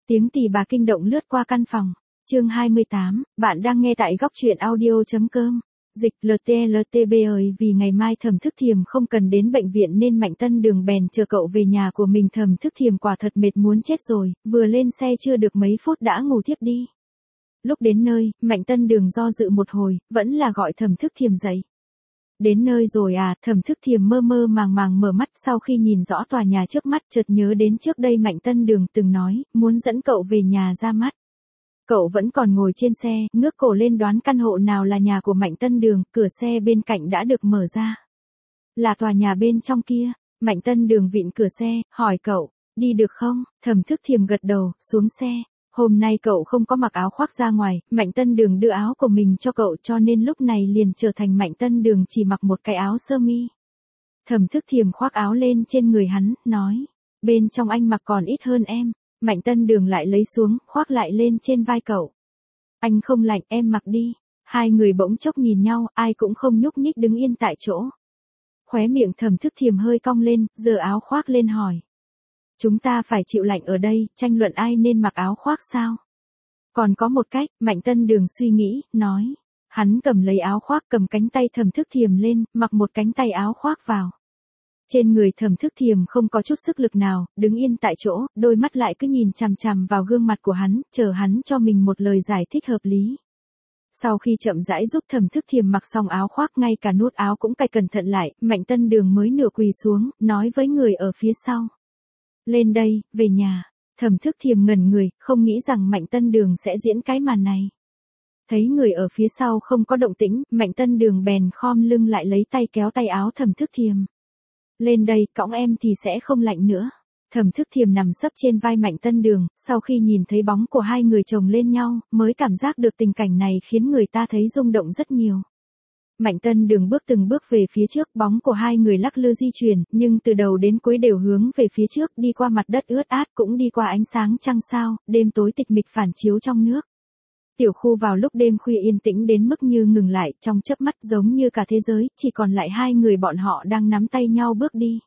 Tiếng tì bà kinh động lướt qua căn phòng. Chương 28, bạn đang nghe tại góc truyện audio.com. Dịch LTLTB ơi, vì ngày mai Thẩm Thức Thiềm không cần đến bệnh viện nên Mạnh Tân Đường bèn chờ cậu về nhà của mình. Thẩm Thức Thiềm quả thật mệt muốn chết rồi, vừa lên xe chưa được mấy phút đã ngủ thiếp đi. Lúc đến nơi, Mạnh Tân Đường do dự một hồi, vẫn là gọi Thẩm Thức Thiềm dậy. Đến nơi rồi à? Thẩm Thức Thiềm mơ mơ màng màng mở mắt sau khi nhìn rõ tòa nhà trước mắt, chợt nhớ đến trước đây Mạnh Tân Đường từng nói, muốn dẫn cậu về nhà ra mắt. Cậu vẫn còn ngồi trên xe, ngước cổ lên đoán căn hộ nào là nhà của Mạnh Tân Đường, cửa xe bên cạnh đã được mở ra. Là tòa nhà bên trong kia. Mạnh Tân Đường vịn cửa xe, hỏi cậu, đi được không? Thẩm Thức Thiềm gật đầu, xuống xe. Hôm nay cậu không có mặc áo khoác ra ngoài, Mạnh Tân Đường đưa áo của mình cho cậu cho nên lúc này liền trở thành Mạnh Tân Đường chỉ mặc một cái áo sơ mi. Thẩm Thức Thiềm khoác áo lên trên người hắn, nói, bên trong anh mặc còn ít hơn em. Mạnh Tân Đường lại lấy xuống, khoác lại lên trên vai cậu. Anh không lạnh, em mặc đi. Hai người bỗng chốc nhìn nhau, ai cũng không nhúc nhích đứng yên tại chỗ. Khóe miệng Thẩm Thức Thiềm hơi cong lên, giơ áo khoác lên hỏi. Chúng ta phải chịu lạnh ở đây, tranh luận ai nên mặc áo khoác sao? Còn có một cách, Mạnh Tân Đường suy nghĩ, nói. Hắn cầm lấy áo khoác, cầm cánh tay Thẩm Thức Thiềm lên, mặc một cánh tay áo khoác vào. Trên người Thẩm Thức Thiềm không có chút sức lực nào, đứng yên tại chỗ, đôi mắt lại cứ nhìn chằm chằm vào gương mặt của hắn, chờ hắn cho mình một lời giải thích hợp lý. Sau khi chậm rãi giúp Thẩm Thức Thiềm mặc xong áo khoác, ngay cả nút áo cũng cài cẩn thận lại, Mạnh Tân Đường mới nửa quỳ xuống, nói với người ở phía sau. Lên đây, về nhà. Thẩm Thức Thiềm ngẩn người, không nghĩ rằng Mạnh Tân Đường sẽ diễn cái màn này. Thấy người ở phía sau không có động tĩnh, Mạnh Tân Đường bèn khom lưng lại lấy tay kéo tay áo Thẩm Thức Thiềm. Lên đây, cõng em thì sẽ không lạnh nữa. Thẩm Thức Thiềm nằm sấp trên vai Mạnh Tân Đường, sau khi nhìn thấy bóng của hai người chồng lên nhau, mới cảm giác được tình cảnh này khiến người ta thấy rung động rất nhiều. Mạnh Tân Đường bước từng bước về phía trước, bóng của hai người lắc lư di chuyển, nhưng từ đầu đến cuối đều hướng về phía trước, đi qua mặt đất ướt át, cũng đi qua ánh sáng trăng sao, đêm tối tịch mịch phản chiếu trong nước. Tiểu khu vào lúc đêm khuya yên tĩnh đến mức như ngừng lại, trong chớp mắt giống như cả thế giới, chỉ còn lại hai người bọn họ đang nắm tay nhau bước đi.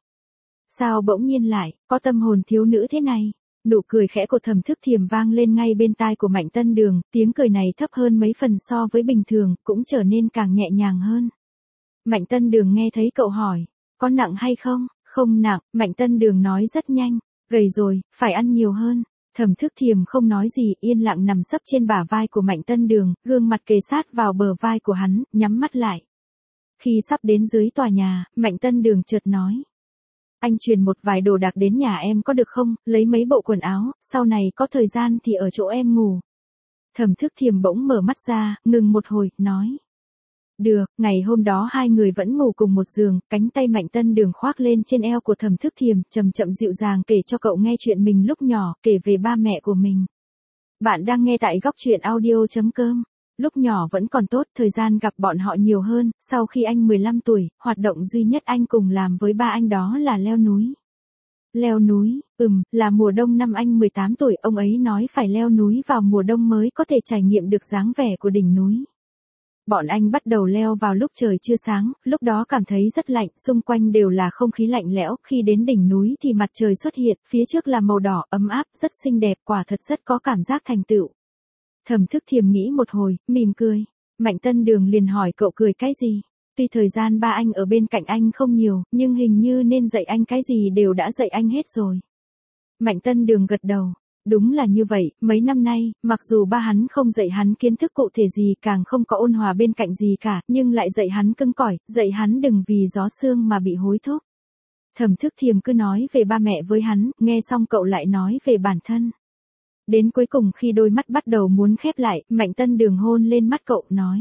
Sao bỗng nhiên lại, có tâm hồn thiếu nữ thế này? Nụ cười khẽ của Thẩm Thức Thiềm vang lên ngay bên tai của Mạnh Tân Đường, tiếng cười này thấp hơn mấy phần so với bình thường, cũng trở nên càng nhẹ nhàng hơn. Mạnh Tân Đường nghe thấy cậu hỏi, có nặng hay không? Không nặng, Mạnh Tân Đường nói rất nhanh, gầy rồi, phải ăn nhiều hơn. Thẩm Thức Thiềm không nói gì, yên lặng nằm sấp trên bả vai của Mạnh Tân Đường, gương mặt kề sát vào bờ vai của hắn, nhắm mắt lại. Khi sắp đến dưới tòa nhà, Mạnh Tân Đường chợt nói. Anh truyền một vài đồ đạc đến nhà em có được không, lấy mấy bộ quần áo, sau này có thời gian thì ở chỗ em ngủ. Thẩm Thức Thiềm bỗng mở mắt ra, ngừng một hồi, nói. Được, ngày hôm đó hai người vẫn ngủ cùng một giường, cánh tay Mạnh Tân Đường khoác lên trên eo của Thẩm Thức Thiềm, chậm chậm dịu dàng kể cho cậu nghe chuyện mình lúc nhỏ, kể về ba mẹ của mình. Bạn đang nghe tại góc truyện audio.com. Lúc nhỏ vẫn còn tốt, thời gian gặp bọn họ nhiều hơn, sau khi anh 15 tuổi, hoạt động duy nhất anh cùng làm với ba anh đó là leo núi. Leo núi, là mùa đông năm anh 18 tuổi, ông ấy nói phải leo núi vào mùa đông mới có thể trải nghiệm được dáng vẻ của đỉnh núi. Bọn anh bắt đầu leo vào lúc trời chưa sáng, lúc đó cảm thấy rất lạnh, xung quanh đều là không khí lạnh lẽo, khi đến đỉnh núi thì mặt trời xuất hiện, phía trước là màu đỏ, ấm áp, rất xinh đẹp, quả thật rất có cảm giác thành tựu. Thẩm Thức Thiềm nghĩ một hồi, mỉm cười. Mạnh Tân Đường liền hỏi cậu cười cái gì? Tuy thời gian ba anh ở bên cạnh anh không nhiều, nhưng hình như nên dạy anh cái gì đều đã dạy anh hết rồi. Mạnh Tân Đường gật đầu. Đúng là như vậy, mấy năm nay, mặc dù ba hắn không dạy hắn kiến thức cụ thể gì, càng không có ôn hòa bên cạnh gì cả, nhưng lại dạy hắn cứng cỏi, dạy hắn đừng vì gió sương mà bị hối thúc. Thẩm Thức Thiềm cứ nói về ba mẹ với hắn, nghe xong cậu lại nói về bản thân. Đến cuối cùng khi đôi mắt bắt đầu muốn khép lại, Mạnh Tân Đường hôn lên mắt cậu, nói.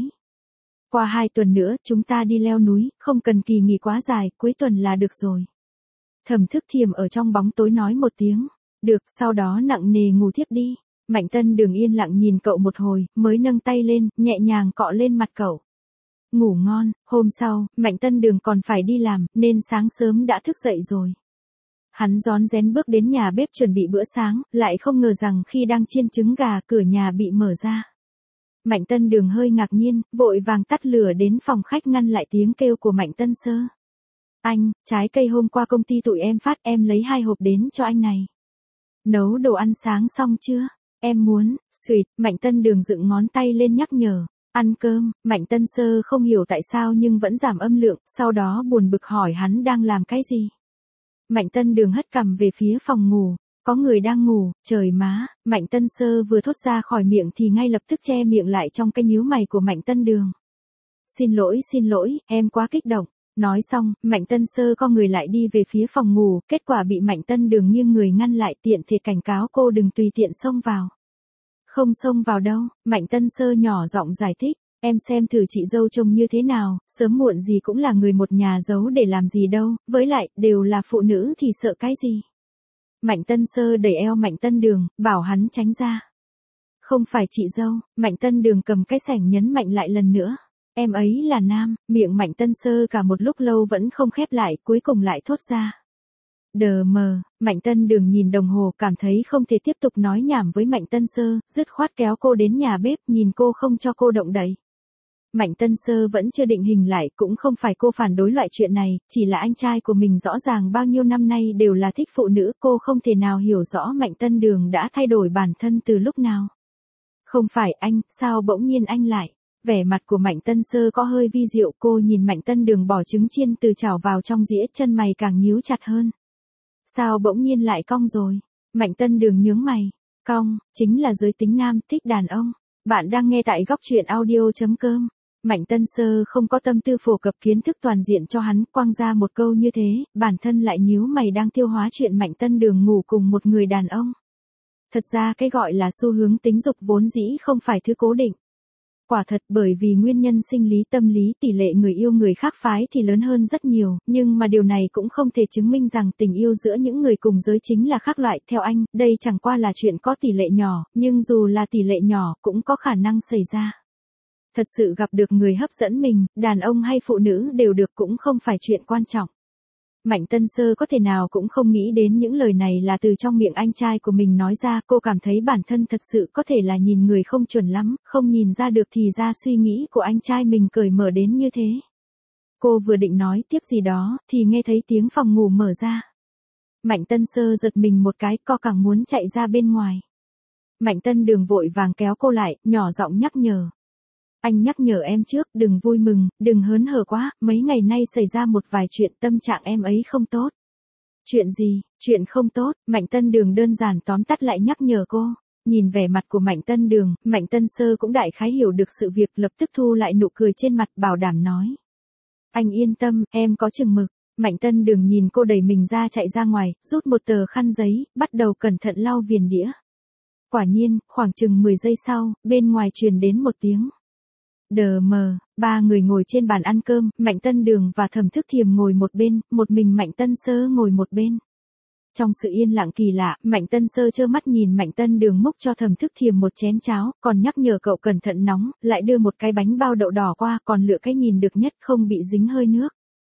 Qua 2 tuần nữa, chúng ta đi leo núi, không cần kỳ nghỉ quá dài, cuối tuần là được rồi. Thẩm Thức Thiềm ở trong bóng tối nói một tiếng. Được, sau đó nặng nề ngủ thiếp đi. Mạnh Tân Đường yên lặng nhìn cậu một hồi, mới nâng tay lên, nhẹ nhàng cọ lên mặt cậu. Ngủ ngon. Hôm sau, Mạnh Tân Đường còn phải đi làm, nên sáng sớm đã thức dậy rồi. Hắn rón rén bước đến nhà bếp chuẩn bị bữa sáng, lại không ngờ rằng khi đang chiên trứng gà, cửa nhà bị mở ra. Mạnh Tân Đường hơi ngạc nhiên, vội vàng tắt lửa đến phòng khách ngăn lại tiếng kêu của Mạnh Tân Sơ. Anh, trái cây hôm qua công ty tụi em phát, em lấy 2 hộp đến cho anh này. Nấu đồ ăn sáng xong chưa? Em muốn, Sweet, Mạnh Tân Đường dựng ngón tay lên nhắc nhở. Ăn cơm, Mạnh Tân Sơ không hiểu tại sao nhưng vẫn giảm âm lượng, sau đó buồn bực hỏi hắn đang làm cái gì. Mạnh Tân Đường hất cằm về phía phòng ngủ. Có người đang ngủ, trời má, Mạnh Tân Sơ vừa thốt ra khỏi miệng thì ngay lập tức che miệng lại trong cái nhíu mày của Mạnh Tân Đường. Xin lỗi, em quá kích động. Nói xong, Mạnh Tân Sơ co người lại đi về phía phòng ngủ, kết quả bị Mạnh Tân Đường nghiêng người ngăn lại tiện thể cảnh cáo cô đừng tùy tiện xông vào. Không xông vào đâu, Mạnh Tân Sơ nhỏ giọng giải thích, em xem thử chị dâu trông như thế nào, sớm muộn gì cũng là người một nhà giấu để làm gì đâu, với lại, đều là phụ nữ thì sợ cái gì. Mạnh Tân Sơ đẩy eo Mạnh Tân Đường, bảo hắn tránh ra. Không phải chị dâu, Mạnh Tân Đường cầm cái sẻng nhấn mạnh lại lần nữa. Em ấy là nam, miệng Mạnh Tân Sơ cả một lúc lâu vẫn không khép lại, cuối cùng lại thốt ra. Đờ mờ, Mạnh Tân Đường nhìn đồng hồ cảm thấy không thể tiếp tục nói nhảm với Mạnh Tân Sơ, dứt khoát kéo cô đến nhà bếp nhìn cô không cho cô động đậy. Mạnh Tân Sơ vẫn chưa định hình lại, cũng không phải cô phản đối loại chuyện này, chỉ là anh trai của mình rõ ràng bao nhiêu năm nay đều là thích phụ nữ, cô không thể nào hiểu rõ Mạnh Tân Đường đã thay đổi bản thân từ lúc nào. Không phải anh, sao bỗng nhiên anh lại? Vẻ mặt của Mạnh Tân Sơ có hơi vi diệu, cô nhìn Mạnh Tân Đường bỏ trứng chiên từ chảo vào trong dĩa, chân mày càng nhíu chặt hơn. Sao bỗng nhiên lại cong rồi? Mạnh Tân Đường nhướng mày. Cong, chính là giới tính nam, thích đàn ông. Bạn đang nghe tại góc truyện audio.com. Mạnh Tân Sơ không có tâm tư phổ cập kiến thức toàn diện cho hắn, quăng ra một câu như thế, bản thân lại nhíu mày đang tiêu hóa chuyện Mạnh Tân Đường ngủ cùng một người đàn ông. Thật ra cái gọi là xu hướng tính dục vốn dĩ không phải thứ cố định. Quả thật bởi vì nguyên nhân sinh lý tâm lý tỷ lệ người yêu người khác phái thì lớn hơn rất nhiều, nhưng mà điều này cũng không thể chứng minh rằng tình yêu giữa những người cùng giới chính là khác loại. Theo anh, đây chẳng qua là chuyện có tỷ lệ nhỏ, nhưng dù là tỷ lệ nhỏ cũng có khả năng xảy ra. Thật sự gặp được người hấp dẫn mình, đàn ông hay phụ nữ đều được cũng không phải chuyện quan trọng. Mạnh Tân Sơ có thể nào cũng không nghĩ đến những lời này là từ trong miệng anh trai của mình nói ra, cô cảm thấy bản thân thật sự có thể là nhìn người không chuẩn lắm, không nhìn ra được thì ra suy nghĩ của anh trai mình cởi mở đến như thế. Cô vừa định nói tiếp gì đó, thì nghe thấy tiếng phòng ngủ mở ra. Mạnh Tân Sơ giật mình một cái, co cẳng muốn chạy ra bên ngoài. Mạnh Tân Đường vội vàng kéo cô lại, nhỏ giọng nhắc nhở. Anh nhắc nhở em trước, đừng vui mừng, đừng hớn hở quá, mấy ngày nay xảy ra một vài chuyện, tâm trạng em ấy không tốt. Chuyện gì, chuyện không tốt, Mạnh Tân Đường đơn giản tóm tắt lại nhắc nhở cô. Nhìn vẻ mặt của Mạnh Tân Đường, Mạnh Tân Sơ cũng đại khái hiểu được sự việc, lập tức thu lại nụ cười trên mặt, bảo đảm nói. Anh yên tâm, em có chừng mực. Mạnh Tân Đường nhìn cô đẩy mình ra chạy ra ngoài, rút một tờ khăn giấy, bắt đầu cẩn thận lau viền đĩa. Quả nhiên, khoảng chừng 10 giây sau, bên ngoài truyền đến một tiếng. Đờ mờ, ba người ngồi trên bàn ăn cơm, Mạnh Tân Đường và Thẩm Thức Thiềm ngồi một bên, một mình Mạnh Tân Sơ ngồi một bên. Trong sự yên lặng kỳ lạ, Mạnh Tân Sơ trơ mắt nhìn Mạnh Tân Đường múc cho Thẩm Thức Thiềm một chén cháo, còn nhắc nhở cậu cẩn thận nóng, lại đưa một cái bánh bao đậu đỏ qua, còn lựa cái nhìn được nhất không bị dính hơi nước.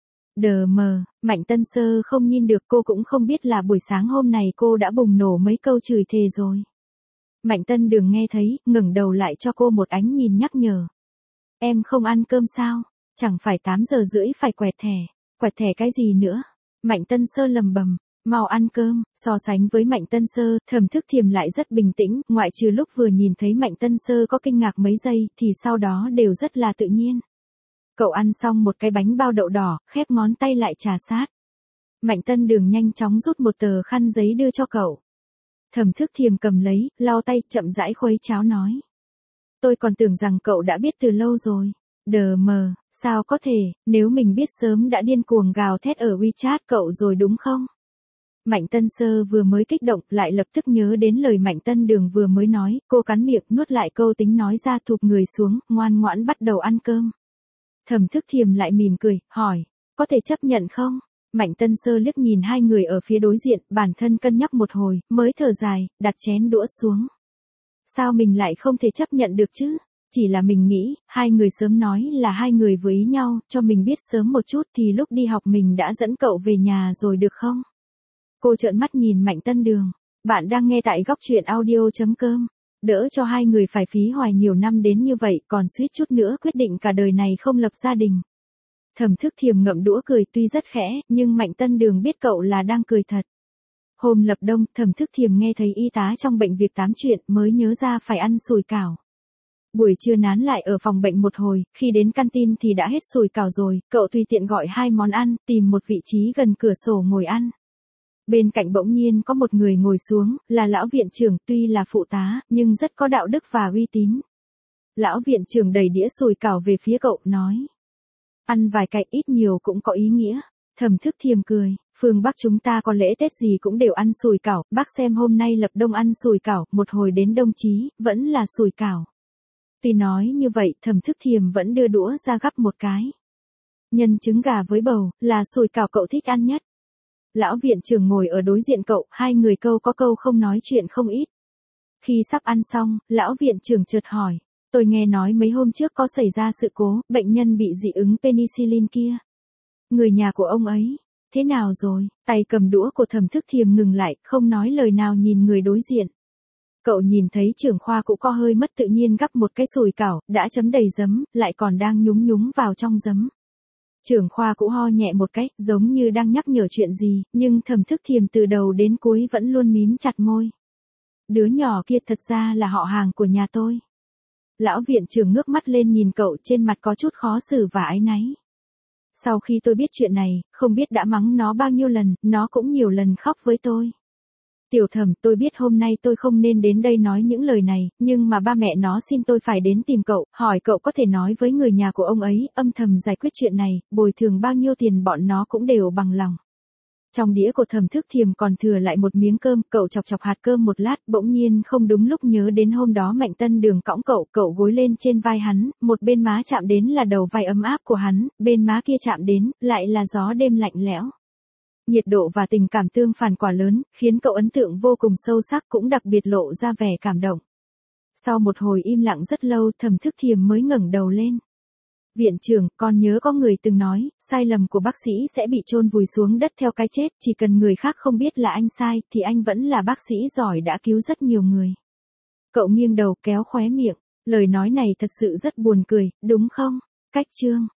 Đờ mờ, Mạnh Tân Sơ không nhìn được, cô cũng không biết là buổi sáng hôm này cô đã bùng nổ mấy câu chửi thề rồi. Mạnh Tân Đường nghe thấy, ngẩng đầu lại cho cô một ánh nhìn nhắc nhở. Em không ăn cơm sao? Chẳng phải 8 giờ rưỡi phải quẹt thẻ. Quẹt thẻ cái gì nữa? Mạnh Tân Sơ lầm bầm. Mau ăn cơm. So sánh với Mạnh Tân Sơ, Thẩm Thức Thiềm lại rất bình tĩnh, ngoại trừ lúc vừa nhìn thấy Mạnh Tân Sơ có kinh ngạc mấy giây, thì sau đó đều rất là tự nhiên. Cậu ăn xong một cái bánh bao đậu đỏ, khép ngón tay lại trà sát. Mạnh Tân Đường nhanh chóng rút một tờ khăn giấy đưa cho cậu. Thẩm Thức Thiềm cầm lấy, lau tay, chậm rãi khuấy cháo nói. Tôi còn tưởng rằng cậu đã biết từ lâu rồi. Đờ mờ, sao có thể, nếu mình biết sớm đã điên cuồng gào thét ở WeChat cậu rồi đúng không? Mạnh Tân Sơ vừa mới kích động, lại lập tức nhớ đến lời Mạnh Tân Đường vừa mới nói, cô cắn miệng nuốt lại câu tính nói ra, thụp người xuống, ngoan ngoãn bắt đầu ăn cơm. Thẩm Thức Thiềm lại mỉm cười, hỏi, có thể chấp nhận không? Mạnh Tân Sơ liếc nhìn hai người ở phía đối diện, bản thân cân nhắc một hồi, mới thở dài, đặt chén đũa xuống. Sao mình lại không thể chấp nhận được chứ? Chỉ là mình nghĩ, hai người sớm nói là hai người vừa ý nhau, cho mình biết sớm một chút thì lúc đi học mình đã dẫn cậu về nhà rồi được không? Cô trợn mắt nhìn Mạnh Tân Đường. Bạn đang nghe tại góc truyện audio.com. Đỡ cho hai người phải phí hoài nhiều năm đến như vậy, còn suýt chút nữa quyết định cả đời này không lập gia đình. Thẩm Thức Thiềm ngậm đũa cười tuy rất khẽ, nhưng Mạnh Tân Đường biết cậu là đang cười thật. Hôm lập đông, Thẩm Thức Thiềm nghe thấy y tá trong bệnh việc tám chuyện mới nhớ ra phải ăn sủi cảo. Buổi trưa nán lại ở phòng bệnh một hồi, khi đến canteen thì đã hết sủi cảo rồi, cậu tùy tiện gọi 2 món ăn, tìm một vị trí gần cửa sổ ngồi ăn. Bên cạnh bỗng nhiên có một người ngồi xuống, là lão viện trưởng, tuy là phụ tá, nhưng rất có đạo đức và uy tín. Lão viện trưởng đẩy đĩa sủi cảo về phía cậu, nói. Ăn vài cái ít nhiều cũng có ý nghĩa. Thẩm Thức Thiềm cười, phương Bắc chúng ta có lễ Tết gì cũng đều ăn sủi cảo, bác xem hôm nay lập đông ăn sủi cảo, một hồi đến Đông Chí, vẫn là sủi cảo. Tuy nói như vậy, Thẩm Thức Thiềm vẫn đưa đũa ra gắp một cái. Nhân trứng gà với bầu, là sủi cảo cậu thích ăn nhất. Lão viện trưởng ngồi ở đối diện cậu, hai người câu có câu không nói chuyện không ít. Khi sắp ăn xong, lão viện trưởng chợt hỏi, tôi nghe nói mấy hôm trước có xảy ra sự cố, bệnh nhân bị dị ứng penicillin kia. Người nhà của ông ấy, thế nào rồi? Tay cầm đũa của Thẩm Thức Thiềm ngừng lại, không nói lời nào nhìn người đối diện. Cậu nhìn thấy trưởng khoa cũng có hơi mất tự nhiên gắp một cái sủi cảo, đã chấm đầy giấm, lại còn đang nhúng nhúng vào trong giấm. Trưởng khoa cũng ho nhẹ một cái, giống như đang nhắc nhở chuyện gì, nhưng Thẩm Thức Thiềm từ đầu đến cuối vẫn luôn mím chặt môi. Đứa nhỏ kia thật ra là họ hàng của nhà tôi. Lão viện trưởng ngước mắt lên nhìn cậu, trên mặt có chút khó xử và áy náy. Sau khi tôi biết chuyện này, không biết đã mắng nó bao nhiêu lần, nó cũng nhiều lần khóc với tôi. Tiểu Thẩm, tôi biết hôm nay tôi không nên đến đây nói những lời này, nhưng mà ba mẹ nó xin tôi phải đến tìm cậu, hỏi cậu có thể nói với người nhà của ông ấy, âm thầm giải quyết chuyện này, bồi thường bao nhiêu tiền bọn nó cũng đều bằng lòng. Trong đĩa của Thẩm Thức Thiềm còn thừa lại một miếng cơm, cậu chọc chọc hạt cơm một lát, bỗng nhiên không đúng lúc nhớ đến hôm đó Mạnh Tân Đường cõng cậu gối lên trên vai hắn, một bên má chạm đến là đầu vai ấm áp của hắn, bên má kia chạm đến, lại là gió đêm lạnh lẽo. Nhiệt độ và tình cảm tương phản quả lớn, khiến cậu ấn tượng vô cùng sâu sắc, cũng đặc biệt lộ ra vẻ cảm động. Sau một hồi im lặng rất lâu, Thẩm Thức Thiềm mới ngẩng đầu lên. Viện trưởng, con nhớ có người từng nói, sai lầm của bác sĩ sẽ bị chôn vùi xuống đất theo cái chết, chỉ cần người khác không biết là anh sai, thì anh vẫn là bác sĩ giỏi đã cứu rất nhiều người. Cậu nghiêng đầu kéo khóe miệng, lời nói này thật sự rất buồn cười, đúng không? Cách chương